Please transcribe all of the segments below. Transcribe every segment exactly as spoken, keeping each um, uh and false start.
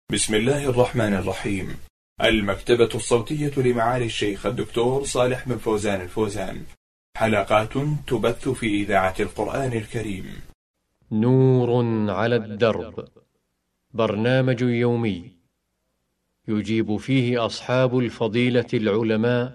بسم الله الرحمن الرحيم. المكتبة الصوتية لمعالي الشيخ الدكتور صالح بن فوزان الفوزان، حلقات تبث في إذاعة القرآن الكريم. نور على الدرب، برنامج يومي يجيب فيه أصحاب الفضيلة العلماء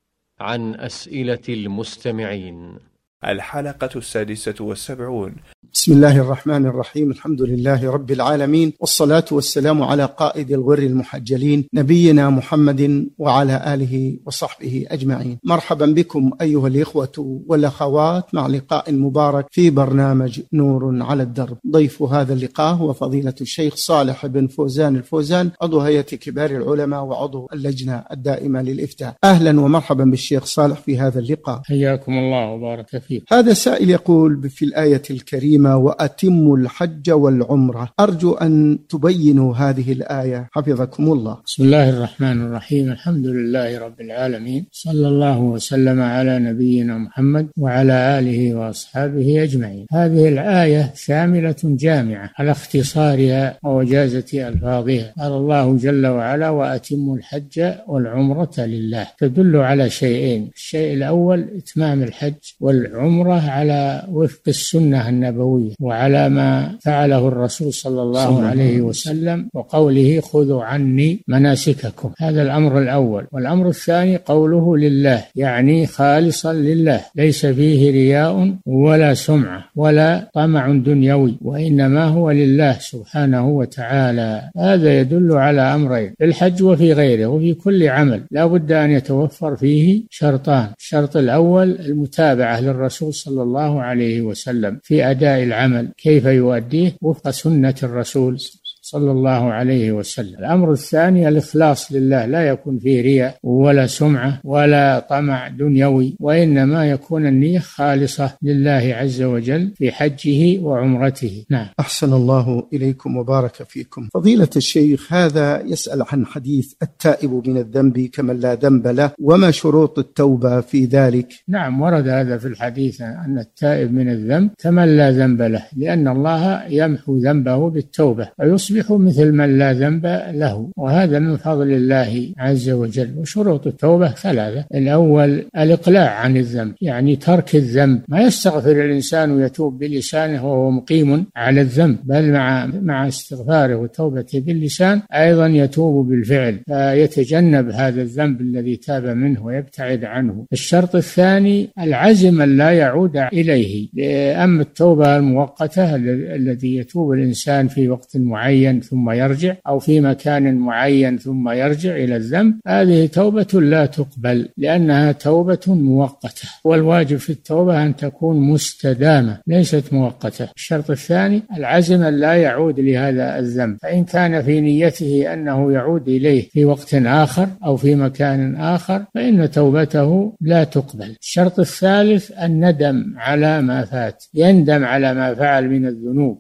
عن أسئلة المستمعين. الحلقة السادسة والسبعون. بسم الله الرحمن الرحيم. الحمد لله رب العالمين، والصلاة والسلام على قائد الغر المحجلين نبينا محمد وعلى آله وصحبه أجمعين. مرحبا بكم أيها الإخوة والأخوات مع لقاء مبارك في برنامج نور على الدرب. ضيف هذا اللقاء هو فضيلة الشيخ صالح بن فوزان الفوزان، عضو هيئة كبار العلماء وعضو اللجنة الدائمة للإفتاء. أهلا ومرحبا بالشيخ صالح في هذا اللقاء. حياكم الله وبارك فيك. هذا سائل يقول في الآية الكريمة: وأتموا الحج والعمرة. أرجو أن تبينوا هذه الآية حفظكم الله. بسم الله الرحمن الرحيم. الحمد لله رب العالمين، صلى الله وسلم على نبينا محمد وعلى آله وأصحابه أجمعين. هذه الآية شاملة جامعة على اختصارها ووجازة ألفاظها. قال الله جل وعلا: وأتموا الحج والعمرة لله، تدل على شيئين: الشيء الأول إتمام الحج والعمرة على وفق السنة النبوية وعلى ما فعله الرسول صلى الله عليه وسلم، وقوله: خذوا عني مناسككم. هذا الأمر الأول. والأمر الثاني قوله لله، يعني خالصا لله، ليس فيه رياء ولا سمعة ولا طمع دنيوي، وإنما هو لله سبحانه وتعالى. هذا يدل على أمرين في الحج وفي غيره وفي كل عمل لا بد أن يتوفر فيه شرطان: الشرط الأول المتابعة للرسول صلى الله عليه وسلم في أداء العمل، كيف يؤديه وفق سنة الرسول صلى الله عليه وسلم. الأمر الثاني الإخلاص لله، لا يكون فيه رياء ولا سمعة ولا طمع دنيوي، وإنما يكون النية خالصة لله عز وجل في حجه وعمرته. نعم. أحسن الله إليكم وبارك فيكم. فضيلة الشيخ، هذا يسأل عن حديث التائب من الذنب كمن لا ذنب له، وما شروط التوبة في ذلك؟ نعم، ورد هذا في الحديث أن التائب من الذنب كمن لا ذنب له، لأن الله يمحو ذنبه بالتوبة ويصبح مثل من لا ذنب له، وهذا من فضل الله عز وجل. وشروط التوبة ثلاثة: الأول الإقلاع عن الذنب، يعني ترك الذنب، ما يستغفر الإنسان ويتوب بلسانه وهو مقيم على الذنب، بل مع مع استغفاره وتوبته باللسان أيضا يتوب بالفعل، فيتجنب هذا الذنب الذي تاب منه ويبتعد عنه. الشرط الثاني العزم أن لا يعود إليه. أما التوبة المؤقتة الذي يتوب الإنسان في وقت معين ثم يرجع، أو في مكان معين ثم يرجع إلى الذنب، هذه توبة لا تقبل لأنها توبة مؤقتة، والواجب في التوبة أن تكون مستدامة ليست مؤقتة. الشرط الثاني العزم أن لا يعود لهذا الذنب، فإن كان في نيته أنه يعود إليه في وقت آخر أو في مكان آخر فإن توبته لا تقبل. الشرط الثالث الندم على ما فات، يندم على ما فعل من الذنوب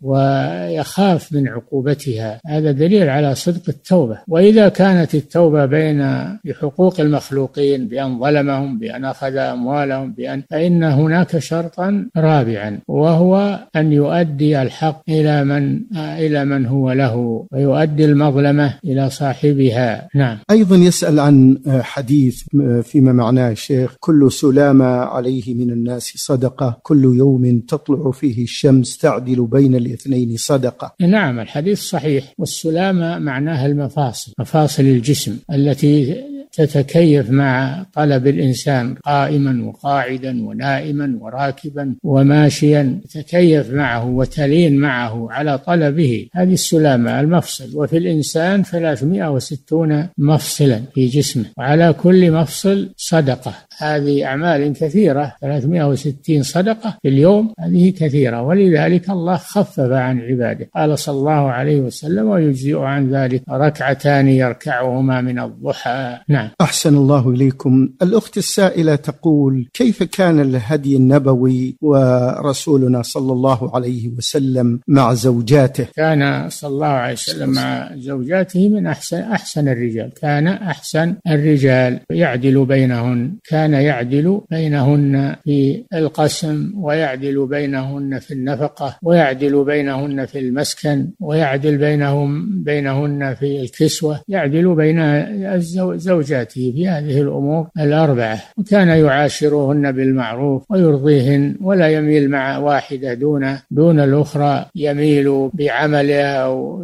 ويخاف من عقوبتها، هذا دليل على صدق التوبة. وإذا كانت التوبة بين بحقوق المخلوقين، بأن ظلمهم، بأن أخذ أموالهم، بأن فإن هناك شرطا رابعا، وهو أن يؤدي الحق إلى من إلى من هو له، ويؤدي المظلمة إلى صاحبها. نعم. أيضا يسأل عن حديث فيما معناه الشيخ: كل سلامة عليه من الناس صدقة، كل يوم تطلع فيه الشمس تعدل بين الاثنين صدقة. نعم، الحديث صحيح. والسلامة معناها المفاصل، مفاصل الجسم التي تتكيف مع طلب الإنسان، قائما وقاعدا ونائما وراكبا وماشيا، تتكيف معه وتلين معه على طلبه، هذه السلامة المفصل. وفي الإنسان ثلاثمائة وستون مفصلا في جسمه، وعلى كل مفصل صدقة. هذه أعمال كثيرة، ثلاثمائة وستين صدقة في اليوم، هذه كثيرة، ولذلك الله خفف عن عباده. قال صلى الله عليه وسلم: ويجزئ عن ذلك ركعتان يركعهما من الضحى. نعم. نعم. أحسن الله إليكم. الأخت السائلة تقول: كيف كان الهدي النبوي ورسولنا صلى الله عليه وسلم مع زوجاته؟ كان صلى الله عليه وسلم مع زوجاته من أحسن أحسن الرجال، كان أحسن الرجال، يعدل بينهن، كان يعدل بينهن في القسم، ويعدل بينهن في النفقة، ويعدل بينهن في المسكن، ويعدل بينهم بينهن في الكسوة، يعدل بين زوجاته في هذه الأمور الأربعة. وكان يعاشرهن بالمعروف ويرضيهن، ولا يميل مع واحدة دون دون الأخرى، يميل بعملها أو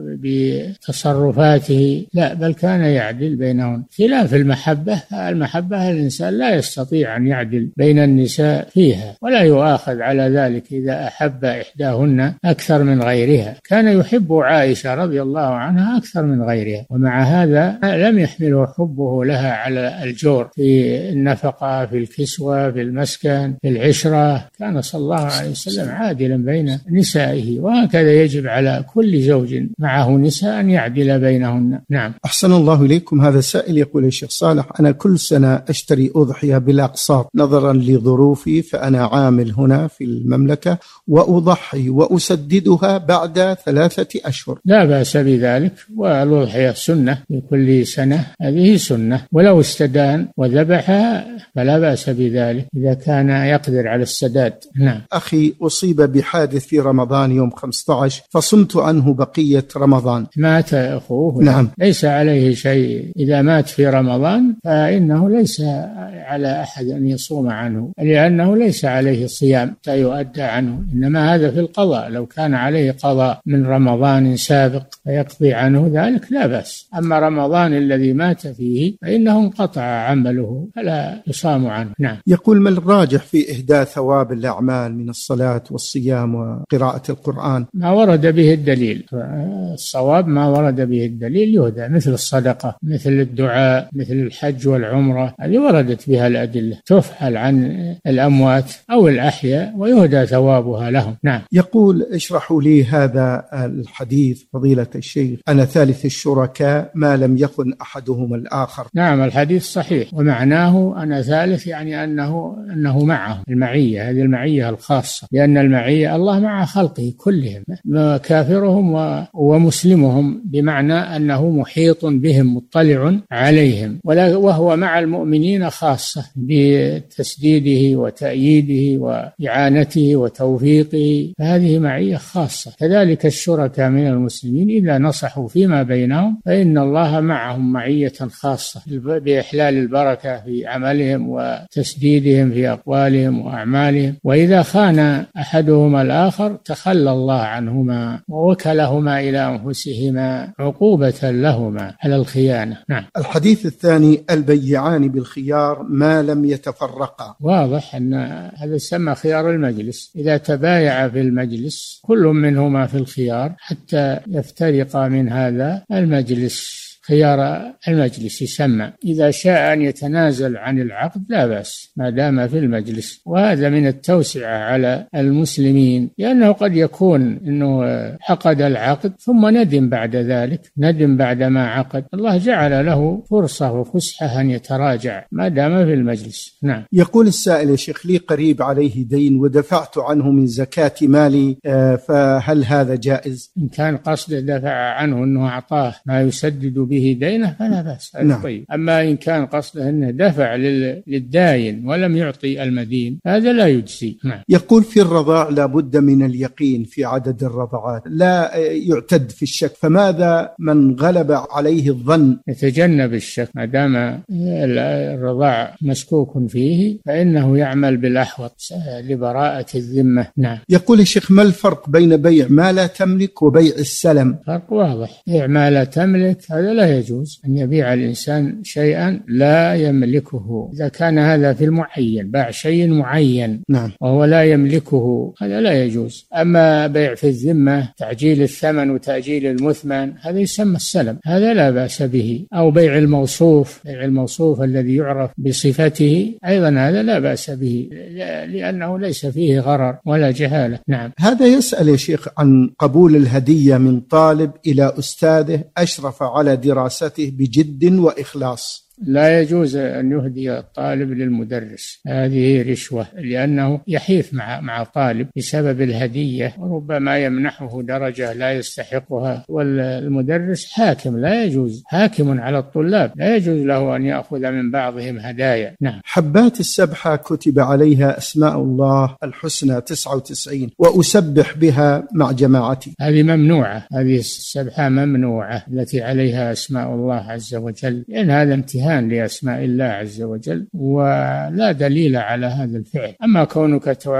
بتصرفاته، لا، بل كان يعدل بينهن. خلاف المحبة، المحبة الإنسان لا يستطيع أن يعدل بين النساء فيها، ولا يؤاخذ على ذلك إذا أحب إحداهن أكثر من غيرها. كان يحب عائشة رضي الله عنها أكثر من غيرها، ومع هذا لم يحمله حبه لها على الجور في النفقة، في الكسوة، في المسكن، في العشرة. كان صلى الله عليه وسلم عادلا بين نسائه، وهكذا يجب على كل زوج معه نساء أن يعدل بينهن. نعم. أحسن الله إليكم. هذا سائل يقول: الشيخ صالح، أنا كل سنة أشتري أضحية بالأقساط نظرا لظروفي، فأنا عامل هنا في المملكة وأضحي وأسددها بعد ثلاثة أشهر. لا بأس بذلك، والأضحية سنة في كل سنة، هذه سنة، ولو استدان وذبحها فلا بأس بذلك إذا كان يقدر على السداد. نعم. أخي أصيب بحادث في رمضان يوم خمسة عشر، فصمت عنه بقية رمضان. مات أخوه. نعم. ليس عليه شيء إذا مات في رمضان، فإنه ليس على أحد أن يصوم عنه، لأنه ليس عليه صيام يؤدى عنه، إنما هذا في القضاء. لو كان عليه قضاء من رمضان سابق فيقضي عنه ذلك لا بأس. أما رمضان الذي مات فيه فإنه انقطع عمله فلا يصام عنه. نعم. يقول: ما الراجح في إهداء ثواب الأعمال من الصلاة والصيام وقراءة القرآن؟ ما ورد به الدليل، الصواب ما ورد به الدليل يهدى، مثل الصدقة، مثل الدعاء، مثل الحج والعمرة، هذه وردت بها الأدلة، تفعل عن الأموات أو الأحياء ويهدى ثوابها لهم. نعم. يقول: اشرحوا لي هذا الحديث فضيلة الشيخ: أنا ثالث الشركاء ما لم يكن أحدهما الآخر. نعم، الحديث صحيح، ومعناه أنا ثالث يعني أنه أنه معهم، المعية، هذه المعية الخاصة، لأن المعية الله مع خلقه كلهم، كافرهم ومسلمهم، بمعنى أنه محيط بهم مطلع عليهم، وهو مع المؤمنين خاصة بتسديده وتأييده وإعانته وتوفيقه، فهذه معية خاصة. كذلك الشركاء من المسلمين إذا نصحوا فيما بينهم فإن الله معهم معية خاصة بإحلال البركة في عملهم وتسديدهم في أقوالهم وأعمالهم. وإذا خان أحدهما الآخر تخلى الله عنهما ووكلهما إلى أنفسهما عقوبة لهما على الخيانة. نعم. الحديث الثاني: البيعان بالخيار ما لم يتفرقا. واضح أن هذا يسمى خيار المجلس، إذا تبايع في المجلس كل منهما في الخيار حتى يفترقا من هذا المجلس، خيار المجلس يسمى. إذا شاء أن يتنازل عن العقد لا بأس ما دام في المجلس، وهذا من التوسعة على المسلمين، لأنه قد يكون أنه عقد العقد ثم ندم بعد ذلك، ندم بعد ما عقد، الله جعل له فرصة وفسحة أن يتراجع ما دام في المجلس. نعم. يقول السائل: يا شيخ، لي قريب عليه دين ودفعت عنه من زكاة مالي، فهل هذا جائز؟ إن كان قصده دفع عنه أنه أعطاه ما يسدد به دينه فلا بأس. نعم. طيب. أما إن كان قصده أنه دفع للداين ولم يعطي المدين هذا لا يجزي. نعم. يقول: في الرضاع لابد من اليقين في عدد الرضعات، لا يعتد في الشك، فماذا من غلب عليه الظن؟ يتجنب الشك، ما دام الرضاع مشكوك فيه فإنه يعمل بالأحوط لبراءة الذمة. نعم. يقول الشيخ: ما الفرق بين بيع ما لا تملك وبيع السلم؟ فرق واضح. بيع ما لا تملك هذا لا يجوز أن يبيع الإنسان شيئا لا يملكه، إذا كان هذا في المعين، باع شيء معين نعم. وهو لا يملكه هذا لا يجوز. أما بيع في الذمة، تعجيل الثمن وتأجيل المثمن، هذا يسمى السلم، هذا لا بأس به. أو بيع الموصوف، بيع الموصوف الذي يعرف بصفته أيضا هذا لا بأس به، لأنه ليس فيه غرر ولا جهالة. نعم. هذا يسأل يا شيخ عن قبول الهدية من طالب إلى أستاذه أشرف على دراسته بجد وإخلاص، لا يجوز أن يهدي الطالب للمدرس، هذه رشوة، لأنه يحيف مع مع طالب بسبب الهدية، وربما يمنحه درجة لا يستحقها، والمدرس حاكم، لا يجوز، حاكم على الطلاب، لا يجوز له أن يأخذ من بعضهم هدايا. نعم. حبات السبحة كتب عليها أسماء الله الحسنى تسعة وتسعين وأسبح بها مع جماعتي، هذه ممنوعة، هذه السبحة ممنوعة التي عليها أسماء الله عز وجل، لأن هذا امتهان لأسماء الله عز وجل، ولا دليل على هذا الفعل. أما كونك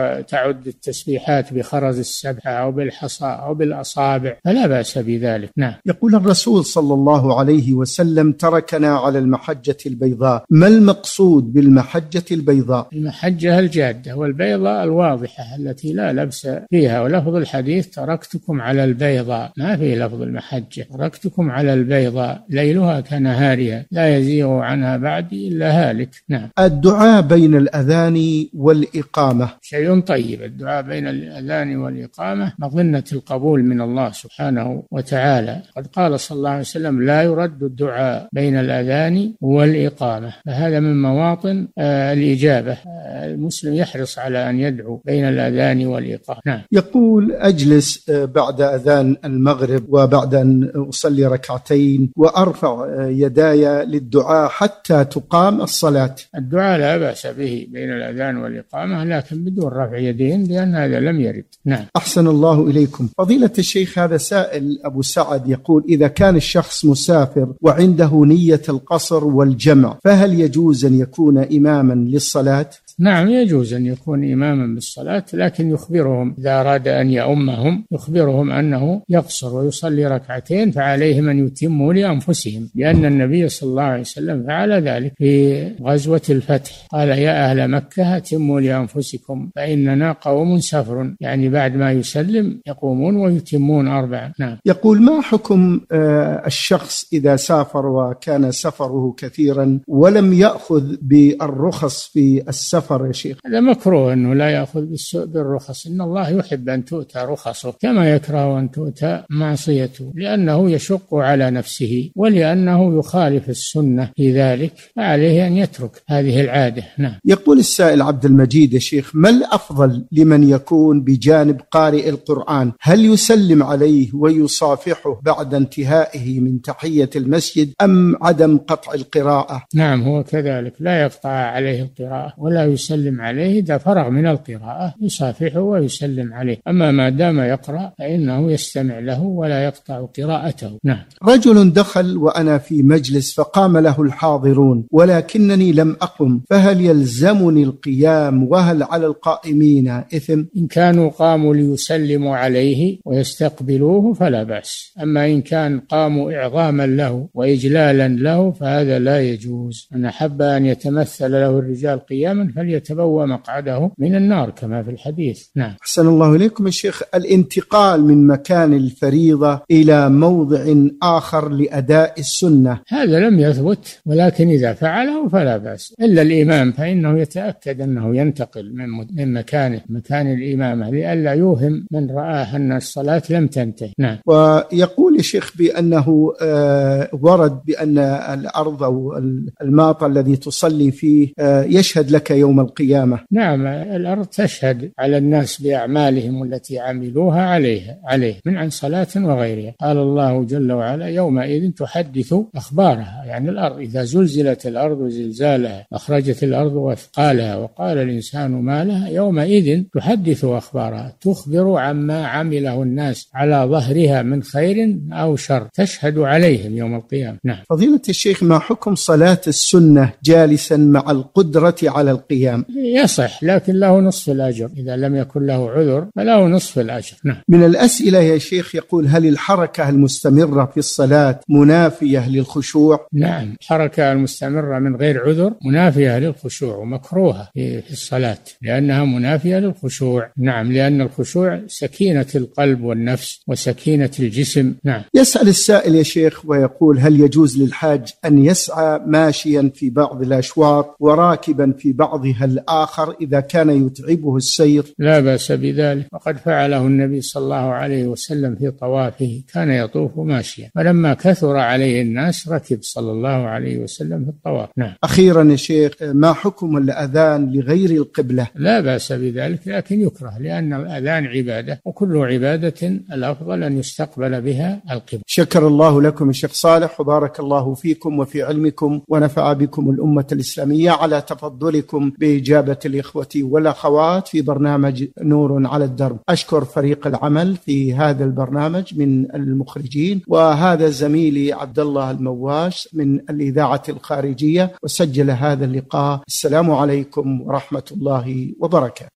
تعد التسبيحات بخرز السبحة أو بالحصى أو بالأصابع فلا بأس بذلك. نعم. يقول الرسول صلى الله عليه وسلم تركنا على المحجة البيضاء، ما المقصود بالمحجة البيضاء؟ المحجة الجادة والبيضاء الواضحة التي لا لبس فيها، ولفظ الحديث تركتكم على البيضاء، ما في لفظ المحجة، تركتكم على البيضاء ليلها كنهارها لا يزيغ عنها بعدي إلا هالك. نعم. الدعاء بين الأذان والإقامة شيء طيب، الدعاء بين الأذان والإقامة مظنة القبول من الله سبحانه وتعالى، قد قال صلى الله عليه وسلم لا يرد الدعاء بين الأذان والإقامة، فهذا من مواطن آه الإجابة، آه المسلم يحرص على أن يدعو بين الأذان والإقامة. نعم. يقول أجلس بعد أذان المغرب وبعد أن أصلي ركعتين وأرفع يداي للدعاء حتى تقام الصلاة. الدعاء لا بأس به بين الأذان والإقامة، لكن بدون رفع يدين، لأن هذا لم يرد. نعم. أحسن الله إليكم. فضيلة الشيخ، هذا سائل أبو سعد يقول إذا كان الشخص مسافر وعنده نية القصر والجمع فهل يجوز أن يكون إماما للصلاة؟ نعم، يجوز أن يكون إماما بالصلاة، لكن يخبرهم إذا أراد أن يؤمهم يخبرهم أنه يقصر ويصلي ركعتين، فعليهم أن يتموا لأنفسهم، لأن النبي صلى الله عليه وسلم فعل ذلك في غزوة الفتح، قال يا أهل مكة أتموا لأنفسكم فإننا قوم سفر، يعني بعد ما يسلم يقومون ويتمون أربعا. نعم. يقول ما حكم الشخص إذا سافر وكان سفره كثيرا ولم يأخذ بالرخص في السفر يا شيخ؟ هذا مكروه أنه لا يأخذ بالرخص، إن الله يحب أن تؤتى رخصه كما يكره أن تؤتى معصيته، لأنه يشق على نفسه ولأنه يخالف السنة في ذلك، فعليه أن يترك هذه العادة. نعم. يقول السائل عبد المجيد يا شيخ ما الأفضل لمن يكون بجانب قارئ القرآن، هل يسلم عليه ويصافحه بعد انتهائه من تحية المسجد أم عدم قطع القراءة؟ نعم، هو كذلك، لا يقطع عليه القراءة ولا يسلم عليه، إذا فرغ من القراءة يصافحه ويسلم عليه، أما ما دام يقرأ فإنه يستمع له ولا يقطع قراءته. نعم. رجل دخل وأنا في مجلس فقام له الحاضرون ولكنني لم أقم، فهل يلزمني القيام وهل على القائمين إثم؟ إن كانوا قاموا ليسلموا عليه ويستقبلوه فلا بأس، أما إن كان قاموا إعظاما له وإجلالا له فهذا لا يجوز. من أحب أن يتمثل له الرجال قياما فليتبوأ مقعده من النار كما في الحديث. نعم. أحسن الله إليكم يا شيخ. الانتقال من مكان الفريضة إلى موضع آخر لأداء السنة هذا لم يثبت، ولكن إذا فعله فلا بأس، إلا الإمام فإنه يتأكد أنه ينتقل من من مكانه مكان الإمامة لئلا يوهم من رآه أن الصلاة لم تنتهي. نعم. ويقول يا شيخ بأنه آه ورد بأن الأرض أو الماطى الذي تصلي فيه آه يشهد لك يوم القيامة. نعم، الأرض تشهد على الناس بأعمالهم التي عملوها عليها عليه من عن صلاة وغيرها. قال الله جل وعلا يومئذ تحدث أخبارها، يعني الأرض إذا زلزلت الأرض زلزالها أخرجت الأرض وأثقالها وقال الإنسان ما لها يومئذ تحدث أخبارها، تخبر عما عمله الناس على ظهرها من خير أو شر، تشهد عليهم يوم القيامة. نعم. فضيلة الشيخ ما حكم صلاة السنة جالسا مع القدرة على القيام؟ يصح، لكن له نصف الأجر، إذا لم يكن له عذر فله نصف الأجر. نعم. من الأسئلة يا شيخ يقول هل الحركة المستمرة في الصلاة منافية للخشوع؟ نعم، الحركة المستمرة من غير عذر منافية للخشوع ومكروهة في الصلاة لأنها منافية للخشوع. نعم، لأن الخشوع سكينة القلب والنفس وسكينة الجسم. نعم. يسأل السائل يا شيخ ويقول هل يجوز للحاج أن يسعى ماشيا في بعض الأشواط وراكبا في بعضها وجه الآخر إذا كان يتعبه السير؟ لا بأس بذلك، وقد فعله النبي صلى الله عليه وسلم في طوافه، كان يطوف ماشيا، فلما كثر عليه الناس ركب صلى الله عليه وسلم في الطواف. نعم. أخيرا يا شيخ، ما حكم الأذان لغير القبلة؟ لا بأس بذلك، لكن يكره، لأن الأذان عبادة، وكل عبادة الأفضل أن يستقبل بها القبلة. شكر الله لكم الشيخ صالح، وبارك الله فيكم وفي علمكم، ونفع بكم الأمة الإسلامية على تفضلكم بإجابة الإخوة والأخوات في برنامج نور على الدرب. أشكر فريق العمل في هذا البرنامج من المخرجين، وهذا زميلي عبد الله المواش من الإذاعة الخارجية وسجل هذا اللقاء. السلام عليكم ورحمة الله وبركاته.